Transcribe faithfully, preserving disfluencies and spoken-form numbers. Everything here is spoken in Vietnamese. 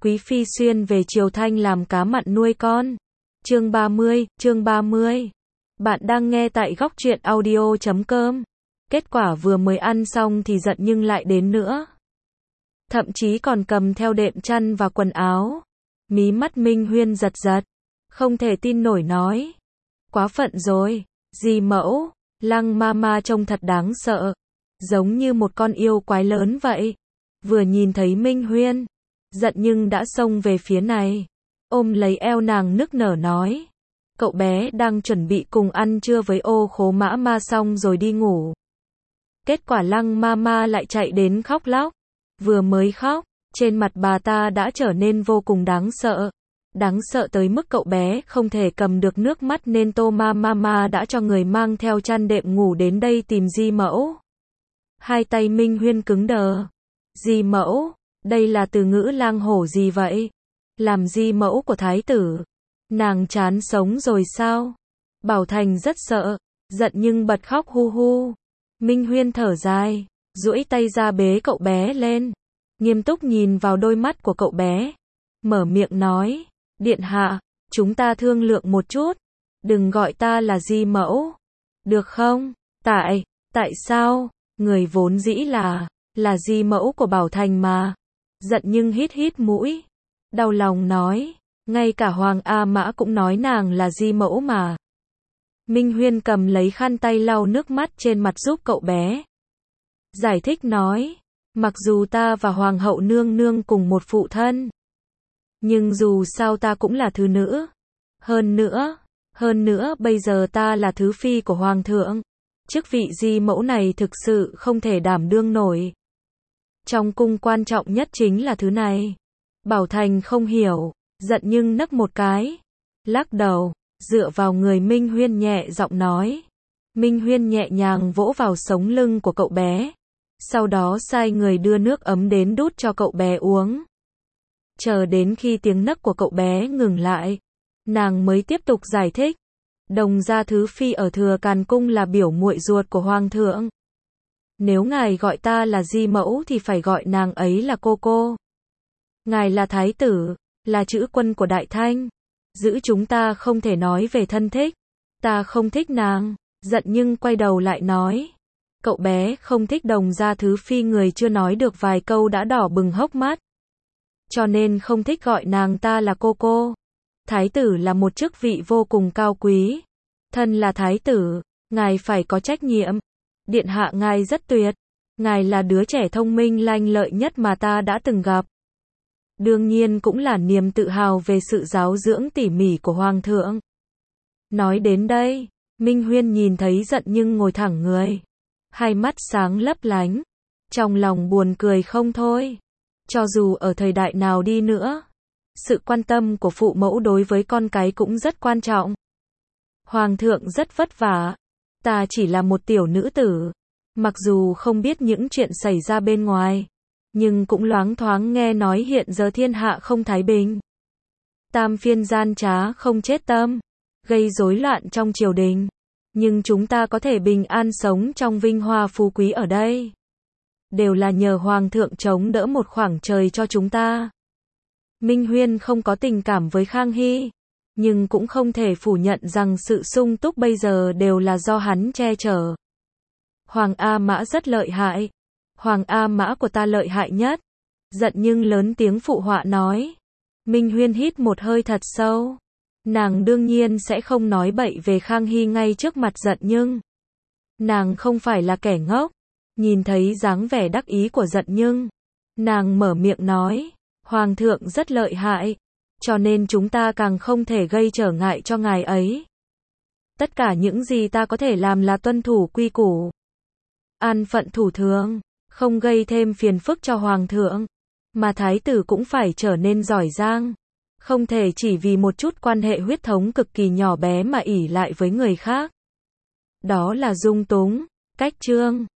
Quý phi xuyên về triều Thanh làm cá mặn nuôi con. Chương ba mươi, chương ba mươi. Bạn đang nghe tại góc truyện audio chấm com. Kết quả vừa mới ăn xong thì giận nhưng lại đến nữa. Thậm chí còn cầm theo đệm chăn và quần áo. Mí mắt Minh Huyên giật giật. Không thể tin nổi nói. Quá phận rồi. Dì mẫu, Lăng Mama trông thật đáng sợ. Giống như một con yêu quái lớn vậy. Vừa nhìn thấy Minh Huyên, giận nhưng đã xông về phía này. Ôm lấy eo nàng nức nở nói. Cậu bé đang chuẩn bị cùng ăn trưa với Ô Khố Mã Ma xong rồi đi ngủ. Kết quả Lăng Mama lại chạy đến khóc lóc. Vừa mới khóc, trên mặt bà ta đã trở nên vô cùng đáng sợ. Đáng sợ tới mức cậu bé không thể cầm được nước mắt nên Tô Ma Mama đã cho người mang theo chăn đệm ngủ đến đây tìm Di mẫu. Hai tay Minh Huyên cứng đờ. Di mẫu, đây là từ ngữ lang hổ gì vậy? Làm di mẫu của thái tử. Nàng chán sống rồi sao? Bảo Thành rất sợ, giận nhưng bật khóc hu hu. Minh Huyên thở dài, duỗi tay ra bế cậu bé lên. Nghiêm túc nhìn vào đôi mắt của cậu bé. Mở miệng nói, điện hạ, chúng ta thương lượng một chút. Đừng gọi ta là di mẫu. Được không? Tại, tại sao? Người vốn dĩ là, là di mẫu của Bảo Thành mà. Giận nhưng hít hít mũi. Đau lòng nói, ngay cả Hoàng A Mã cũng nói nàng là di mẫu mà. Minh Huyên cầm lấy khăn tay lau nước mắt trên mặt giúp cậu bé. Giải thích nói, mặc dù ta và Hoàng hậu nương nương cùng một phụ thân, nhưng dù sao ta cũng là thứ nữ. Hơn nữa, hơn nữa bây giờ ta là thứ phi của Hoàng thượng. Chức vị di mẫu này thực sự không thể đảm đương nổi. Trong cung quan trọng nhất chính là thứ này. Bảo Thành không hiểu, giận nhưng nấc một cái. Lắc đầu, dựa vào người Minh Huyên nhẹ giọng nói. Minh Huyên nhẹ nhàng vỗ vào sống lưng của cậu bé. Sau đó sai người đưa nước ấm đến đút cho cậu bé uống. Chờ đến khi tiếng nấc của cậu bé ngừng lại, nàng mới tiếp tục giải thích. Đồng gia thứ phi ở Thừa Càn Cung là biểu muội ruột của Hoàng thượng. Nếu ngài gọi ta là di mẫu thì phải gọi nàng ấy là cô cô. Ngài là thái tử, là chữ quân của Đại Thanh. Giữ chúng ta không thể nói về thân thích. Ta không thích nàng. Giận nhưng quay đầu lại nói. Cậu bé không thích đồng gia thứ phi, người chưa nói được vài câu đã đỏ bừng hốc mắt. Cho nên không thích gọi nàng ta là cô cô. Thái tử là một chức vị vô cùng cao quý. Thân là thái tử, ngài phải có trách nhiệm. Điện hạ ngài rất tuyệt. Ngài là đứa trẻ thông minh lanh lợi nhất mà ta đã từng gặp. Đương nhiên cũng là niềm tự hào về sự giáo dưỡng tỉ mỉ của Hoàng thượng. Nói đến đây, Minh Huyên nhìn thấy giận nhưng ngồi thẳng người. Hai mắt sáng lấp lánh. Trong lòng buồn cười không thôi. Cho dù ở thời đại nào đi nữa, sự quan tâm của phụ mẫu đối với con cái cũng rất quan trọng. Hoàng thượng rất vất vả. Ta chỉ là một tiểu nữ tử. Mặc dù không biết những chuyện xảy ra bên ngoài, nhưng cũng loáng thoáng nghe nói hiện giờ thiên hạ không thái bình. Tam phiên gian trá không chết tâm, gây rối loạn trong triều đình. Nhưng chúng ta có thể bình an sống trong vinh hoa phú quý ở đây. Đều là nhờ Hoàng thượng chống đỡ một khoảng trời cho chúng ta. Minh Huyên không có tình cảm với Khang Hy, nhưng cũng không thể phủ nhận rằng sự sung túc bây giờ đều là do hắn che chở. Hoàng A Mã rất lợi hại. Hoàng A Mã của ta lợi hại nhất. Giận nhưng lớn tiếng phụ họa nói. Minh Huyên hít một hơi thật sâu. Nàng đương nhiên sẽ không nói bậy về Khang Hy ngay trước mặt giận nhưng. Nàng không phải là kẻ ngốc. Nhìn thấy dáng vẻ đắc ý của giận nhưng, nàng mở miệng nói. Hoàng thượng rất lợi hại, cho nên chúng ta càng không thể gây trở ngại cho ngài ấy. Tất cả những gì ta có thể làm là tuân thủ quy củ, an phận thủ thường, không gây thêm phiền phức cho Hoàng thượng. Mà thái tử cũng phải trở nên giỏi giang. Không thể chỉ vì một chút quan hệ huyết thống cực kỳ nhỏ bé mà ỷ lại với người khác. Đó là dung túng, cách trương.